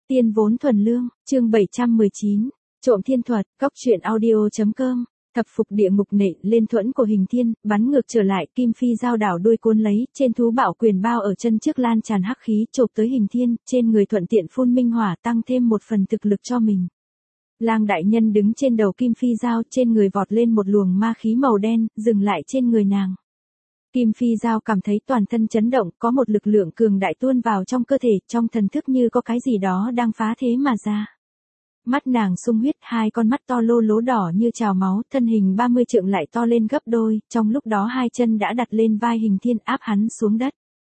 Tiên vốn thuần lương, chương 719, trộm thiên thuật, góc truyện audio.com, thập phục địa ngục nệ lên thuẫn của hình thiên, bắn ngược trở lại, kim phi dao đảo đuôi cuốn lấy, trên thú bảo quyền bao ở chân trước lan tràn hắc khí, chộp tới hình thiên, trên người thuận tiện phun minh hỏa tăng thêm một phần thực lực cho mình. Lang đại nhân đứng trên đầu kim phi dao, trên người vọt lên một luồng ma khí màu đen, dừng lại trên người nàng. Kim phi dao cảm thấy toàn thân chấn động, có một lực lượng cường đại tuôn vào trong cơ thể, trong thần thức như có cái gì đó đang phá thế mà ra. Mắt nàng sung huyết, hai con mắt to lô lố đỏ như trào máu, thân hình 30 trượng lại to lên gấp đôi, trong lúc đó hai chân đã đặt lên vai hình thiên áp hắn xuống đất.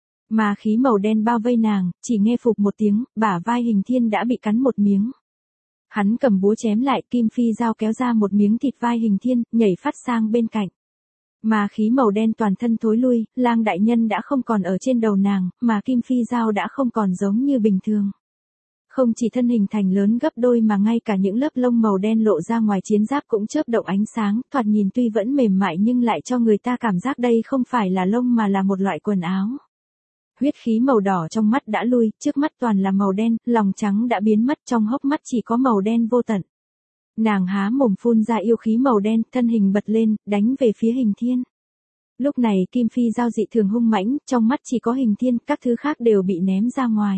Mà khí màu đen bao vây nàng, chỉ nghe phụp một tiếng, bả vai hình thiên đã bị cắn một miếng. Hắn cầm búa chém lại, kim phi dao kéo ra một miếng thịt vai hình thiên, nhảy phát sang bên cạnh. Mà khí màu đen toàn thân thối lui, Lang đại nhân đã không còn ở trên đầu nàng, mà kim phi dao đã không còn giống như bình thường. Không chỉ thân hình thành lớn gấp đôi mà ngay cả những lớp lông màu đen lộ ra ngoài chiến giáp cũng chớp động ánh sáng, thoạt nhìn tuy vẫn mềm mại nhưng lại cho người ta cảm giác đây không phải là lông mà là một loại quần áo. Huyết khí màu đỏ trong mắt đã lui, trước mắt toàn là màu đen, lòng trắng đã biến mất, trong hốc mắt chỉ có màu đen vô tận. Nàng há mồm phun ra yêu khí màu đen, thân hình bật lên, đánh về phía hình thiên. Lúc này kim phi dao dị thường hung mãnh, trong mắt chỉ có hình thiên, các thứ khác đều bị ném ra ngoài.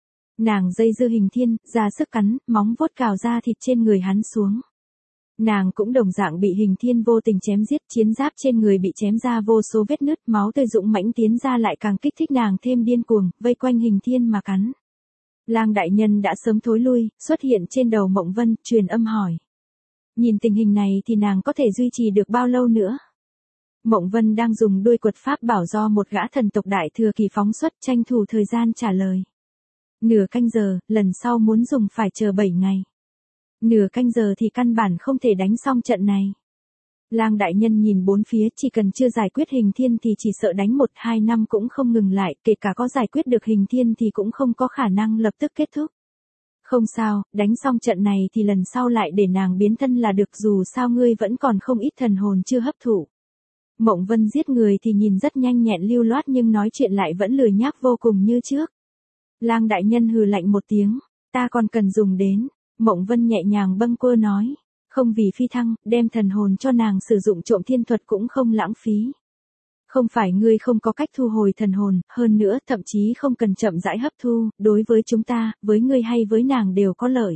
Nàng dây dưa hình thiên, ra sức cắn, móng vuốt cào ra thịt trên người hắn xuống. Nàng cũng đồng dạng bị hình thiên vô tình chém giết, chiến giáp trên người bị chém ra vô số vết nứt, máu tươi dũng mãnh tiến ra lại càng kích thích nàng thêm điên cuồng, vây quanh hình thiên mà cắn. Lang đại nhân đã sớm thối lui, xuất hiện trên đầu Mộng Vân, truyền âm hỏi. Nhìn tình hình này thì nàng có thể duy trì được bao lâu nữa? Mộng Vân đang dùng đuôi quật pháp bảo do một gã thần tộc đại thừa kỳ phóng xuất, tranh thủ thời gian trả lời. Nửa canh giờ, lần sau muốn dùng phải chờ 7 ngày. Nửa canh giờ thì căn bản không thể đánh xong trận này. Lang đại nhân nhìn bốn phía, chỉ cần chưa giải quyết hình thiên thì chỉ sợ đánh 1-2 năm cũng không ngừng lại, kể cả có giải quyết được hình thiên thì cũng không có khả năng lập tức kết thúc. Không sao, đánh xong trận này thì lần sau lại để nàng biến thân là được, dù sao ngươi vẫn còn không ít thần hồn chưa hấp thụ. Mộng Vân giết người thì nhìn rất nhanh nhẹn lưu loát nhưng nói chuyện lại vẫn lười nhác vô cùng như trước. Lang đại nhân hừ lạnh một tiếng, ta còn cần dùng đến. Mộng Vân nhẹ nhàng bâng quơ nói, không vì phi thăng, đem thần hồn cho nàng sử dụng trộm thiên thuật cũng không lãng phí. Không phải ngươi không có cách thu hồi thần hồn, hơn nữa thậm chí không cần chậm rãi hấp thu, đối với chúng ta, với ngươi hay với nàng đều có lợi.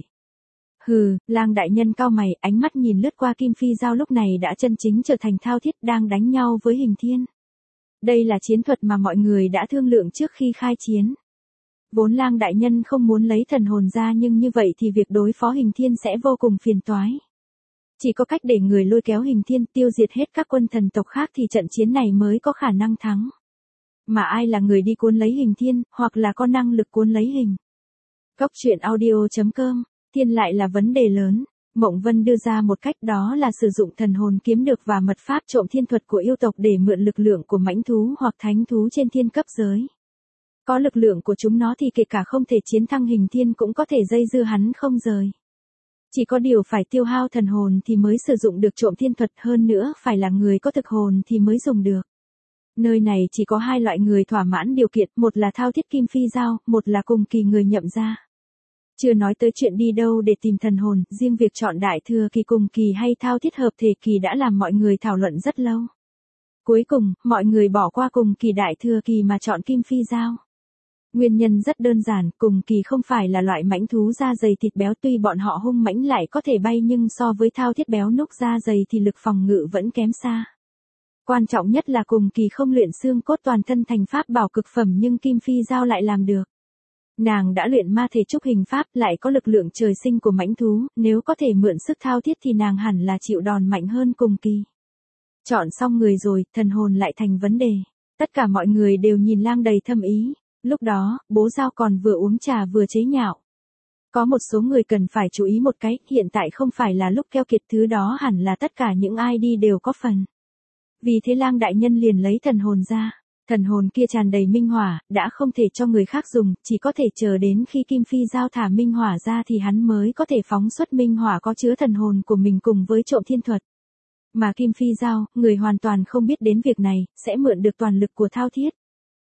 Hừ, Lang đại nhân cau mày, ánh mắt nhìn lướt qua kim phi dao lúc này đã chân chính trở thành thao thiết đang đánh nhau với hình thiên. Đây là chiến thuật mà mọi người đã thương lượng trước khi khai chiến. Vốn Lang đại nhân không muốn lấy thần hồn ra nhưng như vậy thì việc đối phó hình thiên sẽ vô cùng phiền toái. Chỉ có cách để người lôi kéo hình thiên tiêu diệt hết các quân thần tộc khác thì trận chiến này mới có khả năng thắng. Mà ai là người đi cuốn lấy hình thiên, hoặc là có năng lực cuốn lấy hình. Góc truyện audio.com, thiên lại là vấn đề lớn. Mộng Vân đưa ra một cách, đó là sử dụng thần hồn kiếm được và mật pháp trộm thiên thuật của yêu tộc để mượn lực lượng của mãnh thú hoặc thánh thú trên thiên cấp giới. Có lực lượng của chúng nó thì kể cả không thể chiến thắng hình thiên cũng có thể dây dưa hắn không rời. Chỉ có điều phải tiêu hao thần hồn thì mới sử dụng được trộm thiên thuật, hơn nữa phải là người có thực hồn thì mới dùng được. Nơi này chỉ có hai loại người thỏa mãn điều kiện, một là thao thiết kim phi dao, một là cùng kỳ người nhậm gia. Chưa nói tới chuyện đi đâu để tìm thần hồn, riêng việc chọn đại thừa kỳ cùng kỳ hay thao thiết hợp thể kỳ đã làm mọi người thảo luận rất lâu. Cuối cùng, mọi người bỏ qua cùng kỳ đại thừa kỳ mà chọn kim phi dao. Nguyên nhân rất đơn giản, cùng kỳ không phải là loại mãnh thú da dày thịt béo, tuy bọn họ hung mãnh lại có thể bay nhưng so với thao thiết béo núc da dày thì lực phòng ngự vẫn kém xa. Quan trọng nhất là cùng kỳ không luyện xương cốt toàn thân thành pháp bảo cực phẩm nhưng kim phi dao lại làm được. Nàng đã luyện ma thể trúc hình pháp, lại có lực lượng trời sinh của mãnh thú, nếu có thể mượn sức thao thiết thì nàng hẳn là chịu đòn mạnh hơn cùng kỳ. Chọn xong người rồi, thần hồn lại thành vấn đề. Tất cả mọi người đều nhìn Lang đầy thâm ý. Lúc đó, bố Giao còn vừa uống trà vừa chế nhạo. Có một số người cần phải chú ý một cái, hiện tại không phải là lúc keo kiệt, thứ đó hẳn là tất cả những ai đi đều có phần. Vì thế Lang đại nhân liền lấy thần hồn ra. Thần hồn kia tràn đầy minh hỏa, đã không thể cho người khác dùng, chỉ có thể chờ đến khi kim phi dao thả minh hỏa ra thì hắn mới có thể phóng xuất minh hỏa có chứa thần hồn của mình cùng với trộm thiên thuật. Mà kim phi dao, người hoàn toàn không biết đến việc này, sẽ mượn được toàn lực của thao thiết.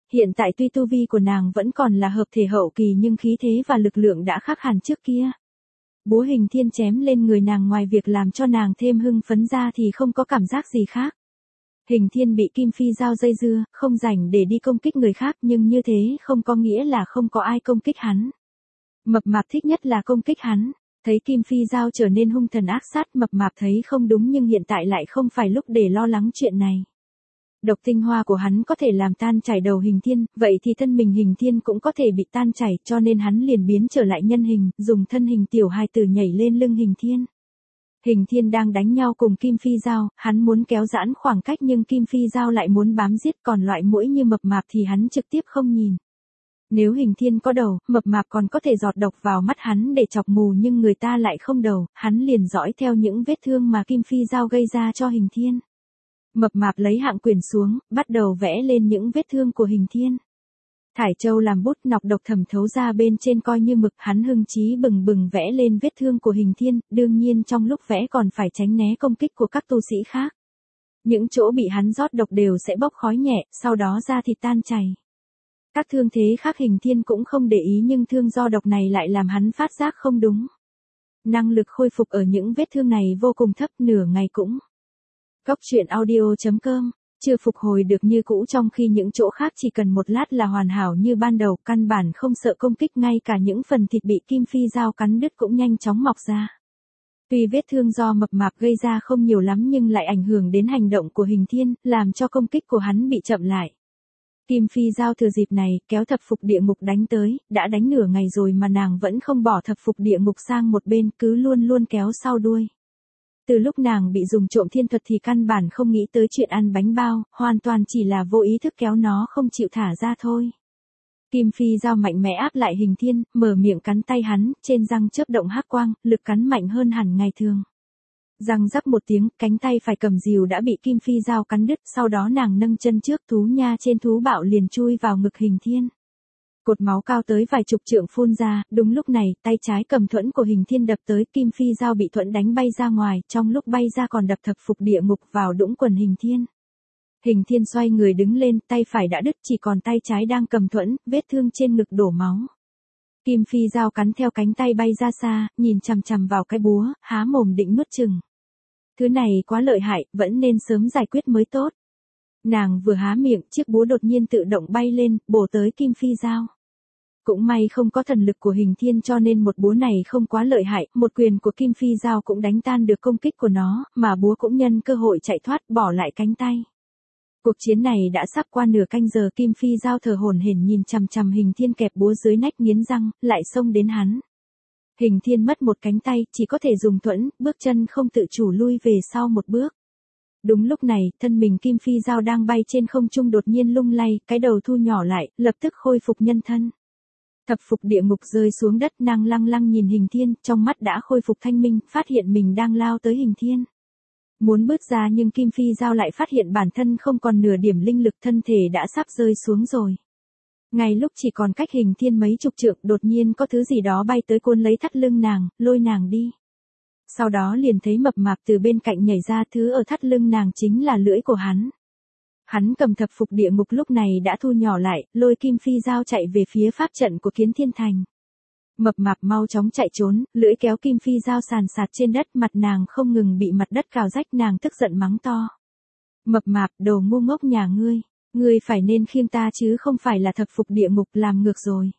hiện tại tuy tu vi của nàng vẫn còn là hợp thể hậu kỳ nhưng khí thế và lực lượng đã khác hẳn trước kia. Búa Hình Thiên chém lên người nàng ngoài việc làm cho nàng thêm hưng phấn ra thì không có cảm giác gì khác. Hình Thiên bị Kim Phi Dao dây dưa, không rảnh để đi công kích người khác nhưng như thế không có nghĩa là không có ai công kích hắn. Mập mạp thích nhất là công kích hắn. Thấy Kim Phi Dao trở nên hung thần ác sát, mập mạp thấy không đúng nhưng hiện tại lại không phải lúc để lo lắng chuyện này. Độc tinh hoa của hắn có thể làm tan chảy đầu Hình Thiên, vậy thì thân mình Hình Thiên cũng có thể bị tan chảy, cho nên hắn liền biến trở lại nhân hình, dùng thân hình tiểu hài tử nhảy lên lưng Hình Thiên. Hình Thiên đang đánh nhau cùng Kim Phi Dao, hắn muốn kéo giãn khoảng cách nhưng Kim Phi Dao lại muốn bám giết, còn loại muỗi như mập mạp thì hắn trực tiếp không nhìn. Nếu Hình Thiên có đầu, mập mạp còn có thể giọt độc vào mắt hắn để chọc mù nhưng người ta lại không đầu, hắn liền dõi theo những vết thương mà Kim Phi Dao gây ra cho Hình Thiên. Mập mạp lấy hạng quyền xuống, bắt đầu vẽ lên những vết thương của Hình Thiên. Thải Châu làm bút, nọc độc thẩm thấu ra bên trên coi như mực, hắn hưng chí bừng bừng vẽ lên vết thương của Hình Thiên, đương nhiên trong lúc vẽ còn phải tránh né công kích của các tu sĩ khác. Những chỗ bị hắn rót độc đều sẽ bốc khói nhẹ, sau đó da thịt tan chảy. Các thương thế khác Hình Thiên cũng không để ý nhưng thương do độc này lại làm hắn phát giác không đúng. Năng lực khôi phục ở những vết thương này vô cùng thấp, nửa ngày cũng. Góc truyện audio.com, chưa phục hồi được như cũ trong khi những chỗ khác chỉ cần một lát là hoàn hảo như ban đầu, căn bản không sợ công kích, ngay cả những phần thịt bị Kim Phi Dao cắn đứt cũng nhanh chóng mọc ra. Tuy vết thương do mập mạp gây ra không nhiều lắm nhưng lại ảnh hưởng đến hành động của Hình Thiên, làm cho công kích của hắn bị chậm lại. Kim Phi Dao thừa dịp này, kéo thập phục địa ngục đánh tới, đã đánh nửa ngày rồi mà nàng vẫn không bỏ thập phục địa ngục sang một bên, cứ luôn luôn kéo sau đuôi. Từ lúc nàng bị dùng trộm thiên thuật thì căn bản không nghĩ tới chuyện ăn bánh bao, hoàn toàn chỉ là vô ý thức kéo nó không chịu thả ra thôi. Kim Phi Dao mạnh mẽ áp lại Hình Thiên, mở miệng cắn tay hắn, trên răng chớp động hắc quang, lực cắn mạnh hơn hẳn ngày thường. Răng rắc một tiếng, cánh tay phải cầm rìu đã bị Kim Phi Dao cắn đứt, sau đó nàng nâng chân trước, thú nha trên thú bạo liền chui vào ngực Hình Thiên. Cột máu cao tới vài chục trượng phun ra, đúng lúc này, tay trái cầm thuẫn của Hình Thiên đập tới, Kim Phi Dao bị thuẫn đánh bay ra ngoài, trong lúc bay ra còn đập thập phục địa ngục vào đũng quần Hình Thiên. Hình Thiên xoay người đứng lên, tay phải đã đứt, chỉ còn tay trái đang cầm thuẫn, vết thương trên ngực đổ máu. Kim Phi Dao cắn theo cánh tay bay ra xa, nhìn chằm chằm vào cái búa, há mồm định nuốt chừng. Thứ này quá lợi hại, vẫn nên sớm giải quyết mới tốt. Nàng vừa há miệng, chiếc búa đột nhiên tự động bay lên, bổ tới Kim Phi Dao. Cũng may không có thần lực của Hình Thiên cho nên một búa này không quá lợi hại, một quyền của Kim Phi Dao cũng đánh tan được công kích của nó, mà búa cũng nhân cơ hội chạy thoát, bỏ lại cánh tay. Cuộc chiến này đã sắp qua nửa canh giờ, Kim Phi Dao thở hổn hển nhìn chằm chằm Hình Thiên kẹp búa dưới nách nghiến răng, lại xông đến hắn. Hình Thiên mất một cánh tay, chỉ có thể dùng thuẫn, bước chân không tự chủ lui về sau một bước. Đúng lúc này, thân mình Kim Phi Dao đang bay trên không trung đột nhiên lung lay, cái đầu thu nhỏ lại, lập tức khôi phục nhân thân. Thập phục địa ngục rơi xuống đất, nàng lăng lăng nhìn Hình Thiên, trong mắt đã khôi phục thanh minh, phát hiện mình đang lao tới Hình Thiên. Muốn bước ra nhưng Kim Phi Dao lại phát hiện bản thân không còn nửa điểm linh lực, thân thể đã sắp rơi xuống rồi. Ngay lúc chỉ còn cách Hình Thiên mấy chục trượng, đột nhiên có thứ gì đó bay tới cuốn lấy thắt lưng nàng, lôi nàng đi. Sau đó liền thấy mập mạp từ bên cạnh nhảy ra, thứ ở thắt lưng nàng chính là lưỡi của hắn. Hắn cầm thập phục địa ngục lúc này đã thu nhỏ lại, lôi Kim Phi Dao chạy về phía pháp trận của Kiến Thiên Thành. Mập mạp mau chóng chạy trốn, lưỡi kéo Kim Phi Dao sàn sạt trên đất, mặt nàng không ngừng bị mặt đất cào rách, nàng tức giận mắng to. Mập mạp, đồ ngu ngốc nhà ngươi phải nên khiêng ta chứ không phải là thập phục địa ngục, làm ngược rồi.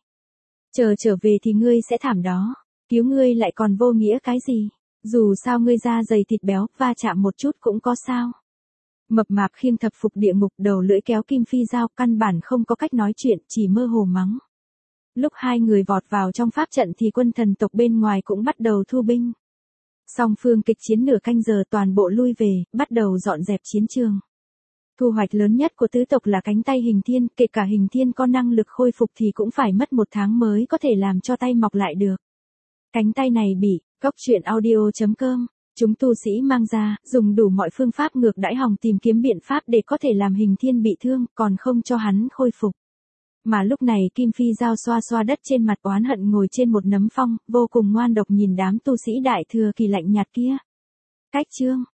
Trở về thì ngươi sẽ thảm đó, cứu ngươi lại còn vô nghĩa cái gì, dù sao ngươi da dày thịt béo, va chạm một chút cũng có sao. Mập mạp khiêng thập phục địa ngục, đầu lưỡi kéo Kim Phi Dao, căn bản không có cách nói chuyện, chỉ mơ hồ mắng. Lúc hai người vọt vào trong pháp trận thì quân thần tộc bên ngoài cũng bắt đầu thu binh. Song phương kịch chiến nửa canh giờ, toàn bộ lui về, bắt đầu dọn dẹp chiến trường. Thu hoạch lớn nhất của tứ tộc là cánh tay Hình Thiên, kể cả Hình Thiên có năng lực khôi phục thì cũng phải mất 1 tháng mới có thể làm cho tay mọc lại được. Cánh tay này bị, góc truyện audio.com, chúng tu sĩ mang ra, dùng đủ mọi phương pháp ngược đãi hòng tìm kiếm biện pháp để có thể làm Hình Thiên bị thương, còn không cho hắn khôi phục. Mà lúc này Kim Phi Dao xoa xoa đất trên mặt, oán hận ngồi trên một nấm phong, vô cùng ngoan độc nhìn đám tu sĩ đại thừa kỳ lạnh nhạt kia. Cách chương